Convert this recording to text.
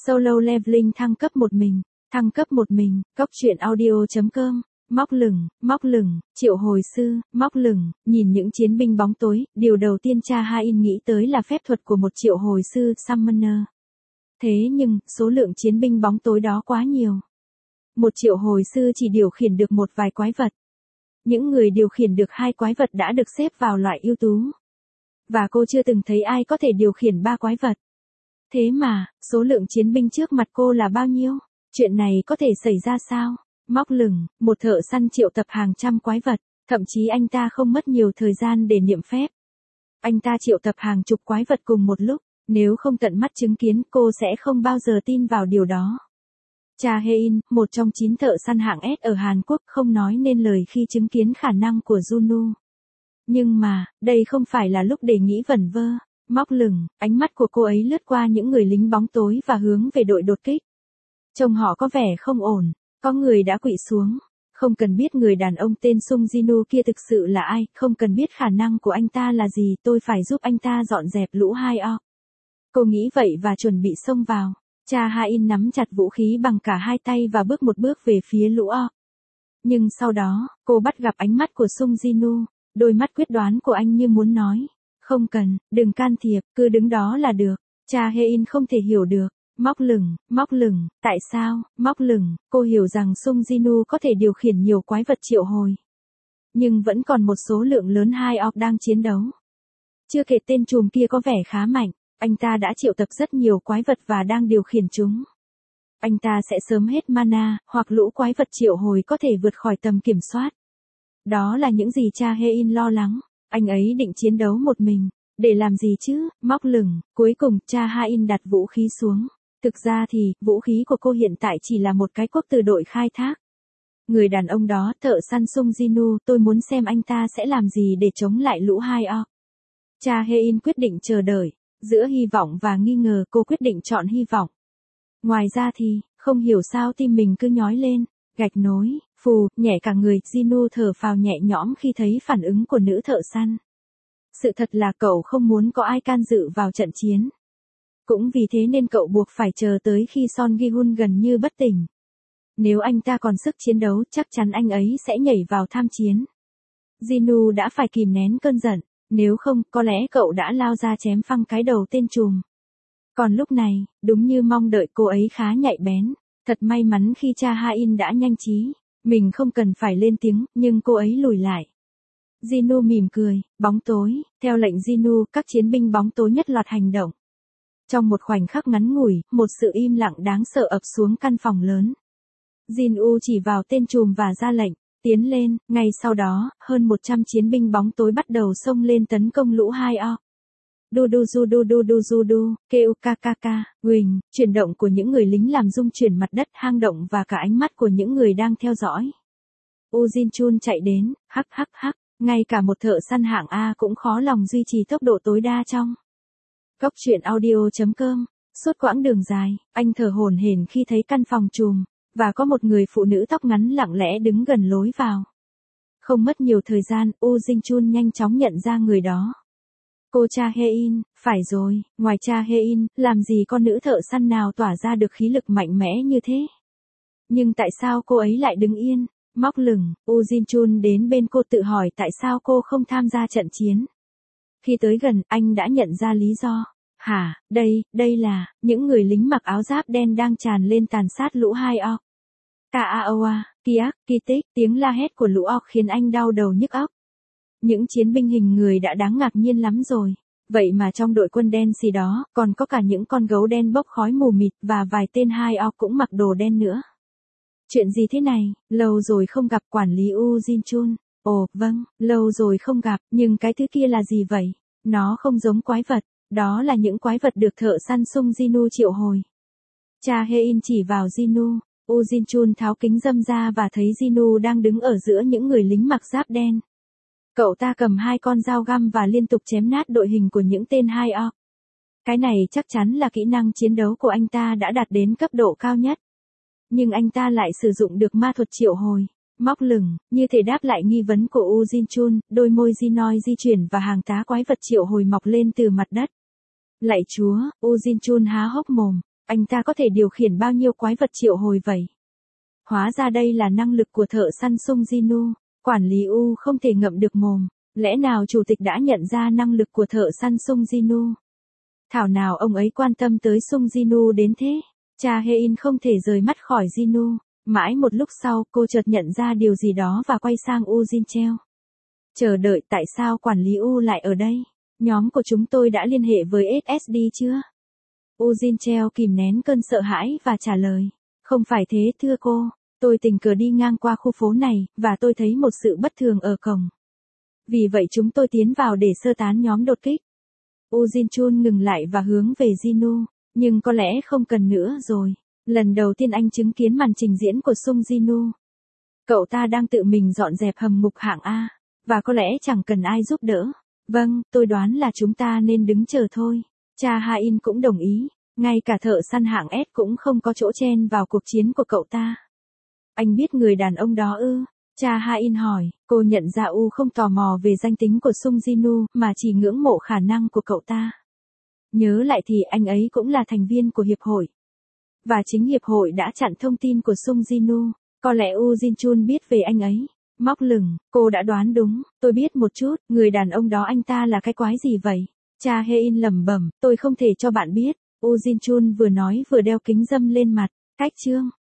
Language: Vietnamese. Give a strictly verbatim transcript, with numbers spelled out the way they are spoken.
Solo Leveling thăng cấp một mình, thăng cấp một mình, Cốc truyện audio.com, móc lửng, móc lửng, triệu hồi sư, móc lửng, nhìn những chiến binh bóng tối, điều đầu tiên cha Ha-in nghĩ tới là phép thuật của một triệu hồi sư, Summoner. Thế nhưng, số lượng chiến binh bóng tối đó quá nhiều. Một triệu hồi sư chỉ điều khiển được một vài quái vật. Những người điều khiển được hai quái vật đã được xếp vào loại ưu tú. Và cô chưa từng thấy ai có thể điều khiển ba quái vật. Thế mà, số lượng chiến binh trước mặt cô là bao nhiêu? Chuyện này có thể xảy ra sao? Móc lửng, một thợ săn triệu tập hàng trăm quái vật, thậm chí anh ta không mất nhiều thời gian để niệm phép. Anh ta triệu tập hàng chục quái vật cùng một lúc, nếu không tận mắt chứng kiến cô sẽ không bao giờ tin vào điều đó. Cha Ha-in, một trong chín thợ săn hạng S ở Hàn Quốc không nói nên lời khi chứng kiến khả năng của Junu. Nhưng mà, đây không phải là lúc để nghĩ vẩn vơ. Móc lửng, ánh mắt của cô ấy lướt qua những người lính bóng tối và hướng về đội đột kích. Trông họ có vẻ không ổn, có người đã quỵ xuống. Không cần biết người đàn ông tên Sung Jinu kia thực sự là ai, không cần biết khả năng của anh ta là gì, tôi phải giúp anh ta dọn dẹp lũ hai o. Cô nghĩ vậy và chuẩn bị xông vào. Cha Ha-in nắm chặt vũ khí bằng cả hai tay và bước một bước về phía lũ o. Nhưng sau đó, cô bắt gặp ánh mắt của Sung Jinu, đôi mắt quyết đoán của anh như muốn nói. Không cần, đừng can thiệp, cứ đứng đó là được. Cha Ha-in không thể hiểu được. Móc lửng, móc lửng, tại sao, móc lửng, cô hiểu rằng Sung Jinu có thể điều khiển nhiều quái vật triệu hồi. Nhưng vẫn còn một số lượng lớn hai o đang chiến đấu. Chưa kể tên trùm kia có vẻ khá mạnh, anh ta đã triệu tập rất nhiều quái vật và đang điều khiển chúng. Anh ta sẽ sớm hết mana, hoặc lũ quái vật triệu hồi có thể vượt khỏi tầm kiểm soát. Đó là những gì cha Ha-in lo lắng. Anh ấy định chiến đấu một mình. Để làm gì chứ? Móc lửng, cuối cùng, cha Ha-in đặt vũ khí xuống. Thực ra thì, vũ khí của cô hiện tại chỉ là một cái cuốc từ đội khai thác. Người đàn ông đó, thợ săn Sung Jinu, tôi muốn xem anh ta sẽ làm gì để chống lại lũ hai o. Cha Ha-in quyết định chờ đợi. Giữa hy vọng và nghi ngờ, cô quyết định chọn hy vọng. Ngoài ra thì, không hiểu sao tim mình cứ nhói lên. Gạch nối, phù, nhẹ cả người, Jinu thở phào nhẹ nhõm khi thấy phản ứng của nữ thợ săn. Sự thật là cậu không muốn có ai can dự vào trận chiến. Cũng vì thế nên cậu buộc phải chờ tới khi Son Gi-hun gần như bất tỉnh. Nếu anh ta còn sức chiến đấu, chắc chắn anh ấy sẽ nhảy vào tham chiến. Jinu đã phải kìm nén cơn giận, nếu không, có lẽ cậu đã lao ra chém phăng cái đầu tên trùm. Còn lúc này, đúng như mong đợi, cô ấy khá nhạy bén. Thật may mắn khi cha Ha-in đã nhanh trí. Mình không cần phải lên tiếng, nhưng cô ấy lùi lại. Jinu mỉm cười, bóng tối, theo lệnh Jinu, các chiến binh bóng tối nhất loạt hành động. Trong một khoảnh khắc ngắn ngủi, một sự im lặng đáng sợ ập xuống căn phòng lớn. Jinu chỉ vào tên trùm và ra lệnh, tiến lên, ngay sau đó, hơn một trăm chiến binh bóng tối bắt đầu xông lên tấn công lũ hai o. Du du du du du du du du, kêu ca ca ca, Quỳnh, chuyển động của những người lính làm rung chuyển mặt đất, hang động và cả ánh mắt của những người đang theo dõi. Ujin Chun chạy đến, hắc hắc hắc, ngay cả một thợ săn hạng A cũng khó lòng duy trì tốc độ tối đa trong. Cốc truyện audio.com, suốt quãng đường dài, anh thở hổn hển khi thấy căn phòng trùm, và có một người phụ nữ tóc ngắn lặng lẽ đứng gần lối vào. Không mất nhiều thời gian, Ujin Chun nhanh chóng nhận ra người đó. Cô cha Ha-in, phải rồi, ngoài cha Ha-in, làm gì con nữ thợ săn nào tỏa ra được khí lực mạnh mẽ như thế? Nhưng tại sao cô ấy lại đứng yên? Móc lửng, Ujin Chun đến bên cô tự hỏi tại sao cô không tham gia trận chiến. Khi tới gần, anh đã nhận ra lý do. Hả, đây, đây là, những người lính mặc áo giáp đen đang tràn lên tàn sát lũ hai o. Kaaoa, Kiak, Kitik, tiếng la hét của lũ o khiến anh đau đầu nhức óc. Những chiến binh hình người đã đáng ngạc nhiên lắm rồi. Vậy mà trong đội quân đen xì đó, còn có cả những con gấu đen bốc khói mù mịt và vài tên hai o cũng mặc đồ đen nữa. Chuyện gì thế này, lâu rồi không gặp quản lý Ujin Chun. Ồ, vâng, lâu rồi không gặp, nhưng cái thứ kia là gì vậy? Nó không giống quái vật, đó là những quái vật được thợ săn Sung Jinu triệu hồi. Cha Ha-in chỉ vào Jinu, Ujin Chun tháo kính râm ra và thấy Jinu đang đứng ở giữa những người lính mặc giáp đen. Cậu ta cầm hai con dao găm và liên tục chém nát đội hình của những tên hai o. Cái này chắc chắn là kỹ năng chiến đấu của anh ta đã đạt đến cấp độ cao nhất. Nhưng anh ta lại sử dụng được ma thuật triệu hồi. Móc lửng, như thể đáp lại nghi vấn của Ujin Chun, đôi môi Jinoi di chuyển và hàng tá quái vật triệu hồi mọc lên từ mặt đất. Lạy chúa, Ujin Chun há hốc mồm. Anh ta có thể điều khiển bao nhiêu quái vật triệu hồi vậy? Hóa ra đây là năng lực của thợ săn Sung Jinu. Quản lý U không thể ngậm được mồm. Lẽ nào chủ tịch đã nhận ra năng lực của thợ săn Sung Jinu? Thảo nào ông ấy quan tâm tới Sung Jinu đến thế? Cha Hae-in không thể rời mắt khỏi Jinu. Mãi một lúc sau cô chợt nhận ra điều gì đó và quay sang U Jin Cheo. Chờ đợi, tại sao quản lý U lại ở đây? Nhóm của chúng tôi đã liên hệ với ét ét đê chưa? U Jin Cheo kìm nén cơn sợ hãi và trả lời. Không phải thế thưa cô. Tôi tình cờ đi ngang qua khu phố này, và tôi thấy một sự bất thường ở cổng. Vì vậy chúng tôi tiến vào để sơ tán nhóm đột kích. U Jin Chun ngừng lại và hướng về Jinu. Nhưng có lẽ không cần nữa rồi. Lần đầu tiên anh chứng kiến màn trình diễn của Sung Jinu. Cậu ta đang tự mình dọn dẹp hầm ngục hạng A. Và có lẽ chẳng cần ai giúp đỡ. Vâng, tôi đoán là chúng ta nên đứng chờ thôi. Cha Ha-in cũng đồng ý. Ngay cả thợ săn hạng S cũng không có chỗ chen vào cuộc chiến của cậu ta. Anh biết người đàn ông đó ư? Cha Ha-in hỏi. Cô nhận ra U không tò mò về danh tính của Sung Jinu, mà chỉ ngưỡng mộ khả năng của cậu ta. Nhớ lại thì anh ấy cũng là thành viên của hiệp hội. Và chính hiệp hội đã chặn thông tin của Sung Jinu. Có lẽ U Jin Chun biết về anh ấy. Móc lửng, cô đã đoán đúng, tôi biết một chút, người đàn ông đó anh ta là cái quái gì vậy? Cha Hae-in lẩm bẩm, tôi không thể cho bạn biết. U Jin Chun vừa nói vừa đeo kính râm lên mặt. Cách chương